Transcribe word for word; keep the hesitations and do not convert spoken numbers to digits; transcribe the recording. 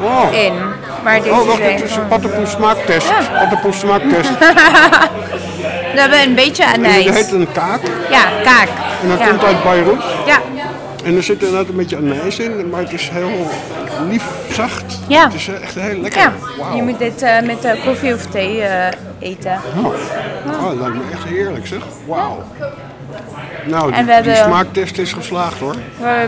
Oh. in. Maar dit Oh, wacht, is dit is een pattenpoes smaaktest. Ja. Pattenpoes smaaktest. We hebben een beetje En anijs. dat heet een kaak. Ja, kaak. En dat ja. komt uit Beirut. Ja. En er zit inderdaad een beetje anijs in, maar het is heel lief, zacht. Ja. Het is eh, echt heel lekker. Ja, Wauw. je moet dit uh, met uh, koffie of thee uh, eten. Oh. Oh, dat lijkt me echt heerlijk zeg. Wauw. Nou, En die, we hebben- die smaaktest is geslaagd hoor. We hebben